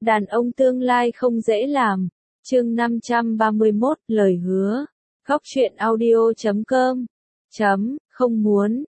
Đàn ông tương lai không dễ làm. Chương 531, lời hứa. Góc truyện audio.com. Không muốn,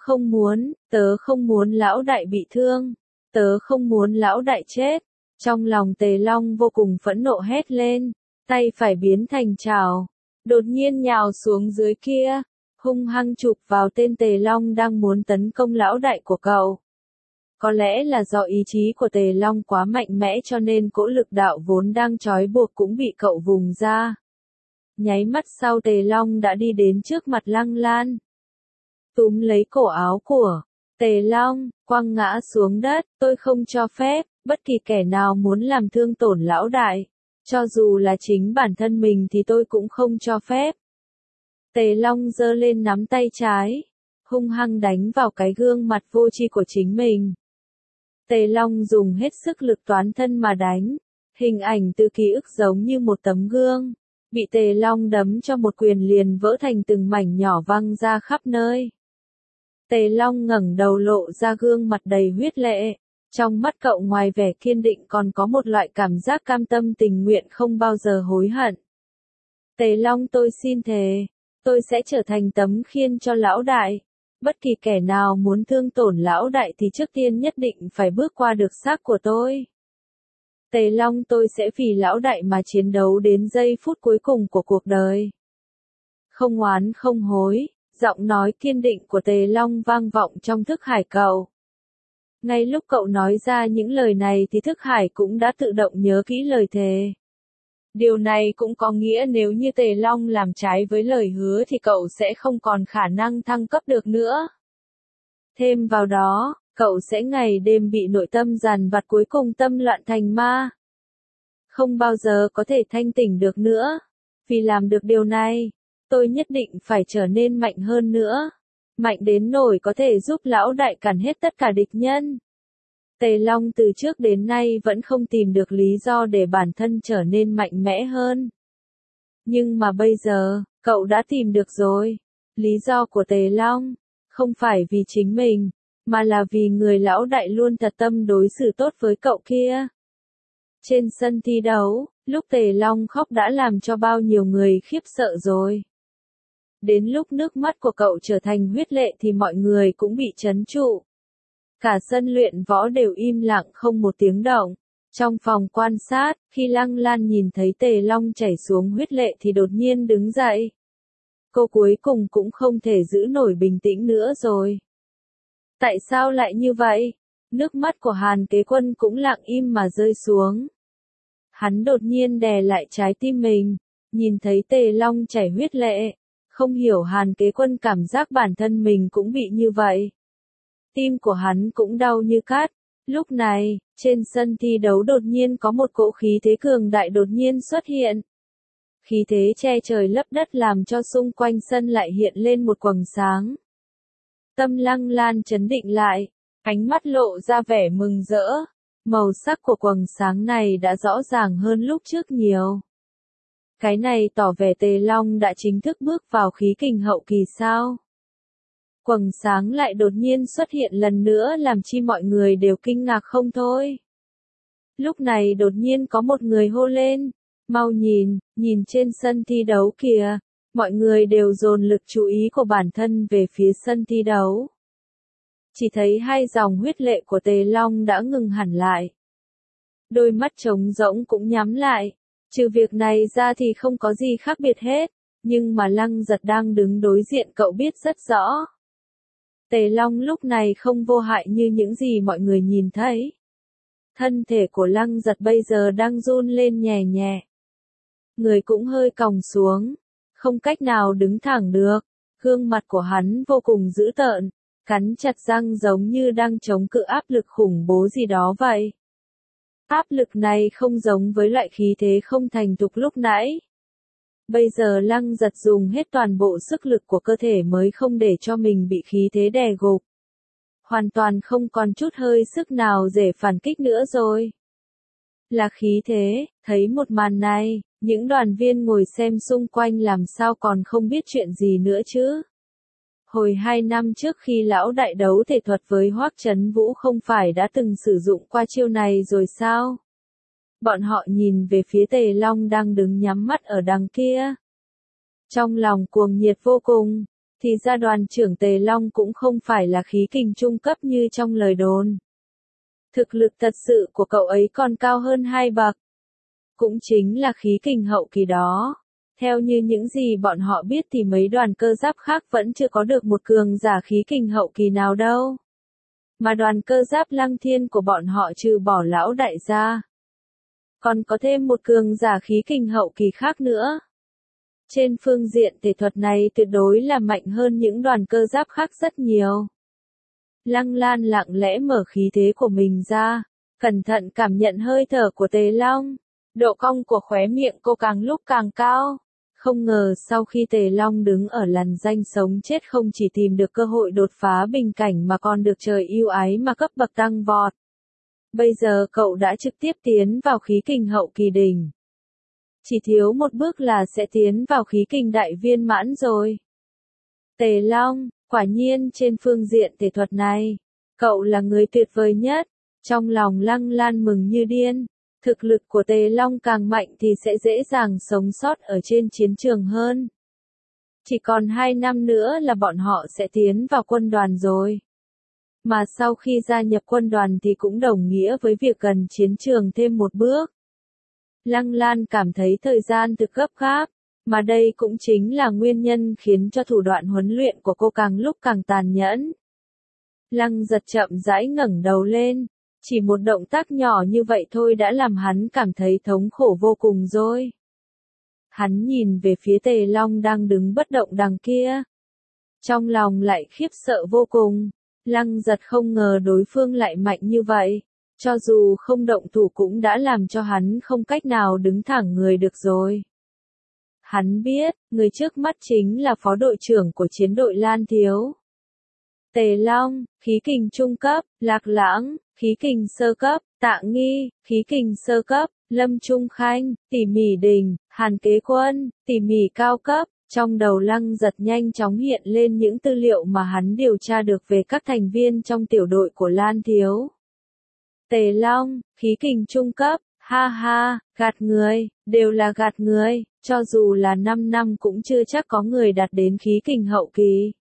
tớ không muốn lão đại bị thương. Tớ không muốn lão đại chết. Trong lòng Tề Long vô cùng phẫn nộ hét lên. Tay phải biến thành chảo. Đột nhiên nhào xuống dưới kia. Hung hăng chụp vào tên Tề Long đang muốn tấn công lão đại của cậu. Có lẽ là do ý chí của Tề Long quá mạnh mẽ cho nên cỗ lực đạo vốn đang trói buộc cũng bị cậu vùng ra. Nháy mắt sau Tề Long đã đi đến trước mặt Lăng Lan. Túm lấy cổ áo của Tề Long, quăng ngã xuống đất, tôi không cho phép, bất kỳ kẻ nào muốn làm thương tổn lão đại. Cho dù là chính bản thân mình thì tôi cũng không cho phép. Tề Long giơ lên nắm tay trái, hung hăng đánh vào cái gương mặt vô tri của chính mình. Tề Long dùng hết sức lực toán thân mà đánh. Hình ảnh từ ký ức giống như một tấm gương. Bị Tề Long đấm cho một quyền liền vỡ thành từng mảnh nhỏ văng ra khắp nơi. Tề Long ngẩng đầu lộ ra gương mặt đầy huyết lệ. Trong mắt cậu ngoài vẻ kiên định còn có một loại cảm giác cam tâm tình nguyện không bao giờ hối hận. Tề Long, tôi xin thề, tôi sẽ trở thành tấm khiên cho lão đại. Bất kỳ kẻ nào muốn thương tổn lão đại thì trước tiên nhất định phải bước qua được xác của tôi. Tề Long, tôi sẽ vì lão đại mà chiến đấu đến giây phút cuối cùng của cuộc đời. Không oán không hối, giọng nói kiên định của Tề Long vang vọng trong thức hải cậu. Ngay lúc cậu nói ra những lời này thì thức hải cũng đã tự động nhớ kỹ lời thề. Điều này cũng có nghĩa nếu như Tề Long làm trái với lời hứa thì cậu sẽ không còn khả năng thăng cấp được nữa. Thêm vào đó, cậu sẽ ngày đêm bị nội tâm dằn vặt cuối cùng tâm loạn thành ma. Không bao giờ có thể thanh tỉnh được nữa. Vì làm được điều này, tôi nhất định phải trở nên mạnh hơn nữa. Mạnh đến nỗi có thể giúp lão đại cản hết tất cả địch nhân. Tề Long từ trước đến nay vẫn không tìm được lý do để bản thân trở nên mạnh mẽ hơn. Nhưng mà bây giờ, cậu đã tìm được rồi. Lý do của Tề Long, không phải vì chính mình, mà là vì người lão đại luôn thật tâm đối xử tốt với cậu kia. Trên sân thi đấu, lúc Tề Long khóc đã làm cho bao nhiêu người khiếp sợ rồi. Đến lúc nước mắt của cậu trở thành huyết lệ thì mọi người cũng bị trấn trụ. Cả sân luyện võ đều im lặng không một tiếng động. Trong phòng quan sát, khi Lăng Lan nhìn thấy Tề Long chảy xuống huyết lệ thì đột nhiên đứng dậy. Cô cuối cùng cũng không thể giữ nổi bình tĩnh nữa rồi. Tại sao lại như vậy? Nước mắt của Hàn Kế Quân cũng lặng im mà rơi xuống. Hắn đột nhiên đè lại trái tim mình, nhìn thấy Tề Long chảy huyết lệ. Không hiểu Hàn Kế Quân cảm giác bản thân mình cũng bị như vậy. Tim của hắn cũng đau như cắt. Lúc này, trên sân thi đấu đột nhiên có một cỗ khí thế cường đại đột nhiên xuất hiện. Khí thế che trời lấp đất làm cho xung quanh sân lại hiện lên một quầng sáng. Tâm Lăng Lan trấn định lại, ánh mắt lộ ra vẻ mừng rỡ. Màu sắc của quầng sáng này đã rõ ràng hơn lúc trước nhiều. Cái này tỏ vẻ Tề Long đã chính thức bước vào khí kình hậu kỳ sao? Quầng sáng lại đột nhiên xuất hiện lần nữa làm chi mọi người đều kinh ngạc không thôi. Lúc này đột nhiên có một người hô lên, mau nhìn trên sân thi đấu kìa, mọi người đều dồn lực chú ý của bản thân về phía sân thi đấu. Chỉ thấy hai dòng huyết lệ của Tề Long đã ngừng hẳn lại. Đôi mắt trống rỗng cũng nhắm lại, trừ việc này ra thì không có gì khác biệt hết, nhưng mà Lăng Giật đang đứng đối diện cậu biết rất rõ. Tề Long lúc này không vô hại như những gì mọi người nhìn thấy. Thân thể của Lăng Giật bây giờ đang run lên nhẹ nhẹ. Người cũng hơi còng xuống, không cách nào đứng thẳng được. Gương mặt của hắn vô cùng dữ tợn, cắn chặt răng giống như đang chống cự áp lực khủng bố gì đó vậy. Áp lực này không giống với loại khí thế không thành thục lúc nãy. Bây giờ Lăng Giật dùng hết toàn bộ sức lực của cơ thể mới không để cho mình bị khí thế đè gục. Hoàn toàn không còn chút hơi sức nào để phản kích nữa rồi. Là khí thế, thấy một màn này, những đoàn viên ngồi xem xung quanh làm sao còn không biết chuyện gì nữa chứ. Hồi 2 năm trước khi lão đại đấu thể thuật với Hoắc Trấn Vũ không phải đã từng sử dụng qua chiêu này rồi sao? bọn họ nhìn về phía Tề Long đang đứng nhắm mắt ở đằng kia. Trong lòng cuồng nhiệt vô cùng, thì ra đoàn trưởng Tề Long cũng không phải là khí kình trung cấp như trong lời đồn. Thực lực thật sự của cậu ấy còn cao hơn 2 bậc. Cũng chính là khí kình hậu kỳ đó. Theo như những gì bọn họ biết thì mấy đoàn cơ giáp khác vẫn chưa có được một cường giả khí kình hậu kỳ nào đâu. Mà đoàn cơ giáp Lăng Thiên của bọn họ trừ bỏ lão đại gia, còn có thêm một cường giả khí kình hậu kỳ khác nữa. Trên phương diện thể thuật này tuyệt đối là mạnh hơn những đoàn cơ giáp khác rất nhiều. Lăng Lan lặng lẽ mở khí thế của mình ra, cẩn thận cảm nhận hơi thở của Tề Long. Độ cong của khóe miệng cô càng lúc càng cao. Không ngờ sau khi Tề Long đứng ở lằn ranh sống chết không chỉ tìm được cơ hội đột phá bình cảnh mà còn được trời ưu ái mà cấp bậc tăng vọt. Bây giờ cậu đã trực tiếp tiến vào khí kình hậu kỳ đỉnh. Chỉ thiếu một bước là sẽ tiến vào khí kình đại viên mãn rồi. Tề Long, quả nhiên trên phương diện thể thuật này, cậu là người tuyệt vời nhất. Trong lòng Lăng Lan mừng như điên. Thực lực của Tề Long càng mạnh thì sẽ dễ dàng sống sót ở trên chiến trường hơn. Chỉ còn 2 năm nữa là bọn họ sẽ tiến vào quân đoàn rồi. Mà sau khi gia nhập quân đoàn thì cũng đồng nghĩa với việc gần chiến trường thêm một bước. Lăng Lan cảm thấy thời gian thực gấp gáp, mà đây cũng chính là nguyên nhân khiến cho thủ đoạn huấn luyện của cô càng lúc càng tàn nhẫn. Lăng Giật chậm rãi ngẩng đầu lên. Chỉ một động tác nhỏ như vậy thôi đã làm hắn cảm thấy thống khổ vô cùng rồi. Hắn nhìn về phía Tề Long đang đứng bất động đằng kia. Trong lòng lại khiếp sợ vô cùng. Lăng Giật không ngờ đối phương lại mạnh như vậy. Cho dù không động thủ cũng đã làm cho hắn không cách nào đứng thẳng người được rồi. Hắn biết, người trước mắt chính là phó đội trưởng của chiến đội Lan Thiếu. Tề Long, khí kình trung cấp, Lạc Lãng, khí kình sơ cấp, Tạ Nghi, khí kình sơ cấp, Lâm Trung Khanh, Tỉ Mỉ Đình, Hàn Kế Quân, Tỉ Mỉ cao cấp. Trong đầu Lăng Giật nhanh chóng hiện lên những tư liệu mà hắn điều tra được về các thành viên trong tiểu đội của Lan Thiếu. Tề Long, khí kình trung cấp, ha ha, gạt người, đều là gạt người, cho dù là 5 năm cũng chưa chắc có người đạt đến khí kình hậu kỳ.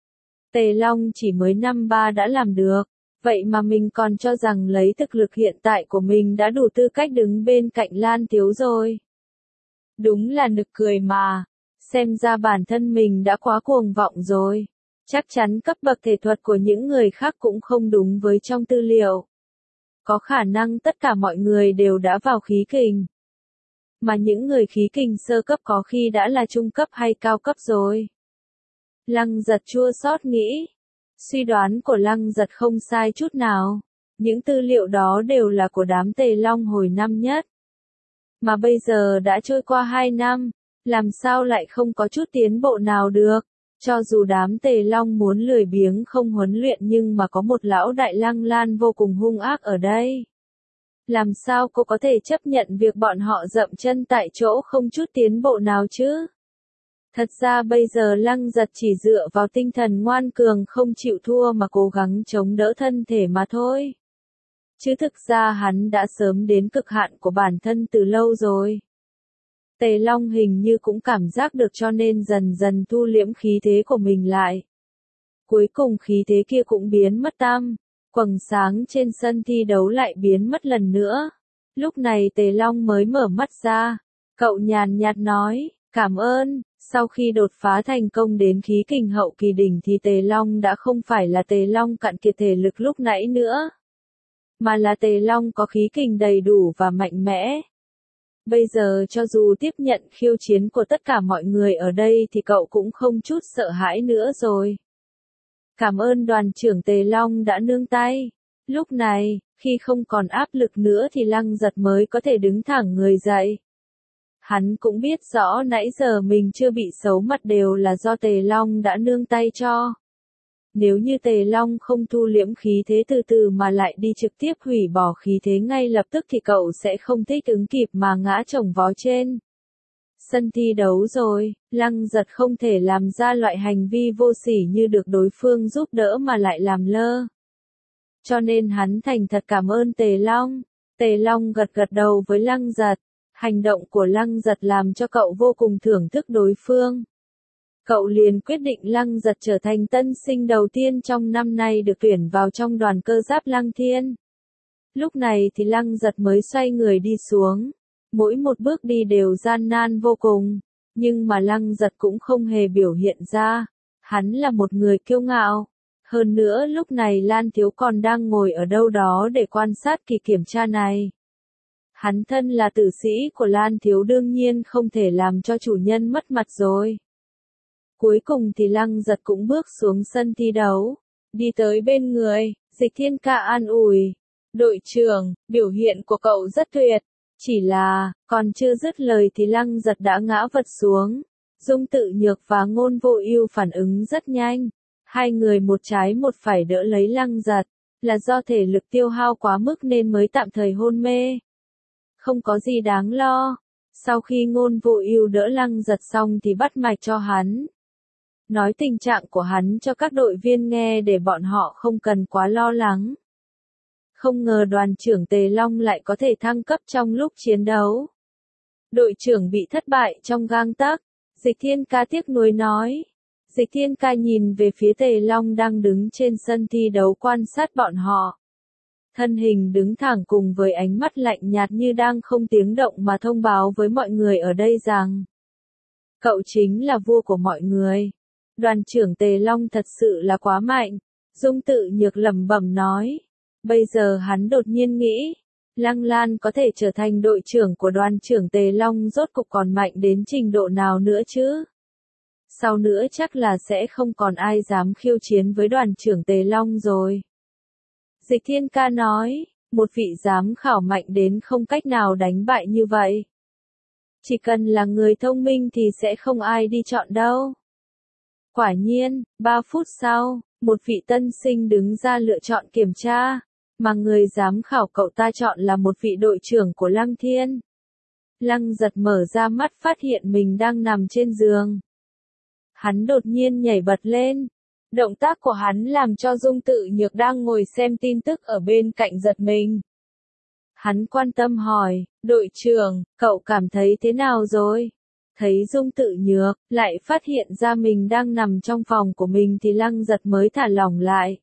Tề Long chỉ mới năm 3 đã làm được, vậy mà mình còn cho rằng lấy thực lực hiện tại của mình đã đủ tư cách đứng bên cạnh Lan Thiếu rồi. Đúng là nực cười mà, xem ra bản thân mình đã quá cuồng vọng rồi. Chắc chắn cấp bậc thể thuật của những người khác cũng không đúng với trong tư liệu. Có khả năng tất cả mọi người đều đã vào khí kình. Mà những người khí kình sơ cấp có khi đã là trung cấp hay cao cấp rồi. Lăng Giật chua xót nghĩ. Suy đoán của Lăng Giật không sai chút nào. Những tư liệu đó đều là của đám Tề Long hồi năm nhất. Mà bây giờ đã trôi qua 2 năm, làm sao lại không có chút tiến bộ nào được. Cho dù đám Tề Long muốn lười biếng không huấn luyện nhưng mà có một lão đại Lăng Lan vô cùng hung ác ở đây. Làm sao cô có thể chấp nhận việc bọn họ dậm chân tại chỗ không chút tiến bộ nào chứ? Thật ra bây giờ Lăng Giật chỉ dựa vào tinh thần ngoan cường không chịu thua mà cố gắng chống đỡ thân thể mà thôi. Chứ thực ra hắn đã sớm đến cực hạn của bản thân từ lâu rồi. Tề Long hình như cũng cảm giác được cho nên dần dần thu liễm khí thế của mình lại. Cuối cùng khí thế kia cũng biến mất tăm, quầng sáng trên sân thi đấu lại biến mất lần nữa. Lúc này Tề Long mới mở mắt ra, cậu nhàn nhạt nói, cảm ơn. Sau khi đột phá thành công đến khí kình hậu kỳ đỉnh thì Tề Long đã không phải là Tề Long cạn kiệt thể lực lúc nãy nữa, mà là Tề Long có khí kình đầy đủ và mạnh mẽ. Bây giờ cho dù tiếp nhận khiêu chiến của tất cả mọi người ở đây thì cậu cũng không chút sợ hãi nữa rồi. Cảm ơn đoàn trưởng Tề Long đã nương tay. Lúc này, khi không còn áp lực nữa thì Lăng Giật mới có thể đứng thẳng người dậy. Hắn cũng biết rõ nãy giờ mình chưa bị xấu mặt đều là do Tề Long đã nương tay cho. Nếu như Tề Long không thu liễm khí thế từ từ mà lại đi trực tiếp hủy bỏ khí thế ngay lập tức thì cậu sẽ không thích ứng kịp mà ngã chồng vó trên sân thi đấu rồi. Lăng Giật không thể làm ra loại hành vi vô sỉ như được đối phương giúp đỡ mà lại làm lơ. Cho nên hắn thành thật cảm ơn Tề Long. Tề Long gật gật đầu với Lăng Giật. Hành động của Lăng Giật làm cho cậu vô cùng thưởng thức đối phương. Cậu liền quyết định Lăng Giật trở thành tân sinh đầu tiên trong năm nay được tuyển vào trong đoàn cơ giáp Lăng Thiên. Lúc này thì Lăng Giật mới xoay người đi xuống. Mỗi một bước đi đều gian nan vô cùng. Nhưng mà Lăng Giật cũng không hề biểu hiện ra. Hắn là một người kiêu ngạo. Hơn nữa lúc này Lan Thiếu còn đang ngồi ở đâu đó để quan sát kỳ kiểm tra này. Hắn thân là tử sĩ của Lan Thiếu đương nhiên không thể làm cho chủ nhân mất mặt rồi. Cuối cùng thì Lăng Giật cũng bước xuống sân thi đấu. Đi tới bên người, Dịch Thiên Ca an ủi. Đội trưởng, biểu hiện của cậu rất tuyệt. Chỉ là, còn chưa dứt lời thì Lăng Giật đã ngã vật xuống. Dung Tự Nhược và Ngôn Vô Ưu phản ứng rất nhanh. Hai người một trái một phải đỡ lấy Lăng Giật. Là do thể lực tiêu hao quá mức nên mới tạm thời hôn mê. Không có gì đáng lo. Sau khi Ngôn Vô Ưu đỡ Lăng Giật xong thì bắt mạch cho hắn. Nói tình trạng của hắn cho các đội viên nghe để bọn họ không cần quá lo lắng. Không ngờ đoàn trưởng Tề Long lại có thể thăng cấp trong lúc chiến đấu. Đội trưởng bị thất bại trong gang tấc. Dịch Thiên Ca tiếc nuối nói. Dịch Thiên Ca nhìn về phía Tề Long đang đứng trên sân thi đấu quan sát bọn họ. Thân hình đứng thẳng cùng với ánh mắt lạnh nhạt như đang không tiếng động mà thông báo với mọi người ở đây rằng cậu chính là vua của mọi người. Đoàn trưởng Tề Long thật sự là quá mạnh. Dung Tự Nhược lẩm bẩm nói. Bây giờ hắn đột nhiên nghĩ, Lăng Lan có thể trở thành đội trưởng của đoàn trưởng Tề Long rốt cục còn mạnh đến trình độ nào nữa chứ? Sau nữa chắc là sẽ không còn ai dám khiêu chiến với đoàn trưởng Tề Long rồi. Dịch Thiên Ca nói, một vị giám khảo mạnh đến không cách nào đánh bại như vậy. Chỉ cần là người thông minh thì sẽ không ai đi chọn đâu. Quả nhiên, 3 phút sau, một vị tân sinh đứng ra lựa chọn kiểm tra, mà người giám khảo cậu ta chọn là một vị đội trưởng của Lăng Thiên. Lăng Giật mở ra mắt phát hiện mình đang nằm trên giường. Hắn đột nhiên nhảy bật lên. Động tác của hắn làm cho Dung Tự Nhược đang ngồi xem tin tức ở bên cạnh giật mình. Hắn quan tâm hỏi, đội trưởng, cậu cảm thấy thế nào rồi? Thấy Dung Tự Nhược, lại phát hiện ra mình đang nằm trong phòng của mình thì Lăng Giật mới thả lỏng lại.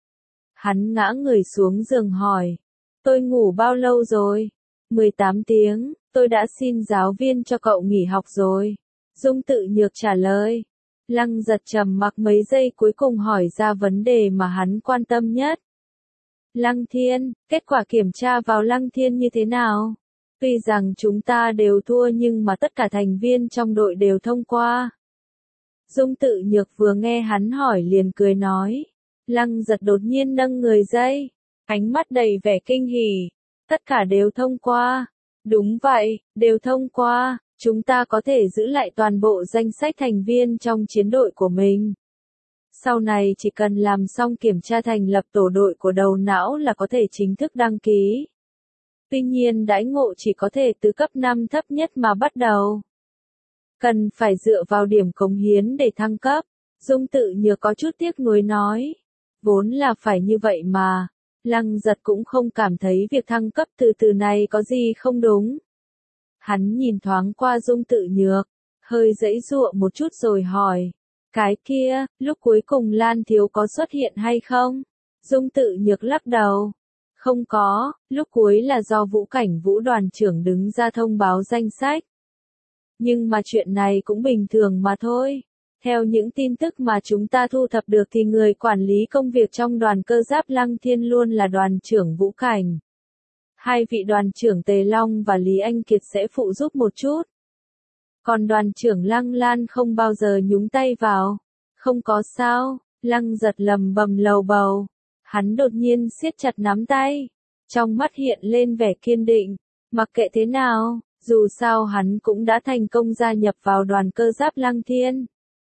Hắn ngã người xuống giường hỏi, tôi ngủ bao lâu rồi? 18 tiếng, tôi đã xin giáo viên cho cậu nghỉ học rồi. Dung Tự Nhược trả lời. Lăng Giật trầm mặc mấy giây cuối cùng hỏi ra vấn đề mà hắn quan tâm nhất. Lăng Thiên, kết quả kiểm tra vào Lăng Thiên như thế nào? Tuy rằng chúng ta đều thua nhưng mà tất cả thành viên trong đội đều thông qua. Dung Tự Nhược vừa nghe hắn hỏi liền cười nói. Lăng Giật đột nhiên nâng người dậy, ánh mắt đầy vẻ kinh hỉ. Tất cả đều thông qua. Đúng vậy, đều thông qua. Chúng ta có thể giữ lại toàn bộ danh sách thành viên trong chiến đội của mình. Sau này chỉ cần làm xong kiểm tra thành lập tổ đội của đầu não là có thể chính thức đăng ký. Tuy nhiên đãi ngộ chỉ có thể từ cấp 5 thấp nhất mà bắt đầu. Cần phải dựa vào điểm cống hiến để thăng cấp. Dung Tự Nhược có chút tiếc nuối nói. Vốn là phải như vậy mà. Lăng Giật cũng không cảm thấy việc thăng cấp từ từ này có gì không đúng. Hắn nhìn thoáng qua Dung Tự Nhược, hơi giãy giụa một chút rồi hỏi. Cái kia, lúc cuối cùng Lan Thiếu có xuất hiện hay không? Dung Tự Nhược lắc đầu. Không có, lúc cuối là do Vũ Cảnh Vũ đoàn trưởng đứng ra thông báo danh sách. Nhưng mà chuyện này cũng bình thường mà thôi. Theo những tin tức mà chúng ta thu thập được thì người quản lý công việc trong đoàn cơ giáp Lăng Thiên luôn là đoàn trưởng Vũ Cảnh. Hai vị đoàn trưởng Tề Long và Lý Anh Kiệt sẽ phụ giúp một chút. Còn đoàn trưởng Lăng Lan không bao giờ nhúng tay vào. Không có sao, Lăng Giật lầm bầm lầu bầu. Hắn đột nhiên siết chặt nắm tay. Trong mắt hiện lên vẻ kiên định. Mặc kệ thế nào, dù sao hắn cũng đã thành công gia nhập vào đoàn cơ giáp Lăng Thiên.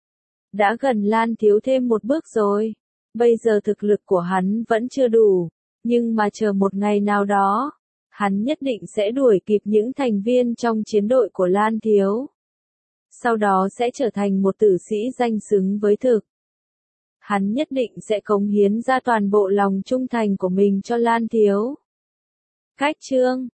Đã gần Lan Thiếu thêm một bước rồi. Bây giờ thực lực của hắn vẫn chưa đủ. Nhưng mà chờ một ngày nào đó, hắn nhất định sẽ đuổi kịp những thành viên trong chiến đội của Lan Thiếu. Sau đó sẽ trở thành một tử sĩ danh xứng với thực. Hắn nhất định sẽ cống hiến ra toàn bộ lòng trung thành của mình cho Lan Thiếu. Cách chương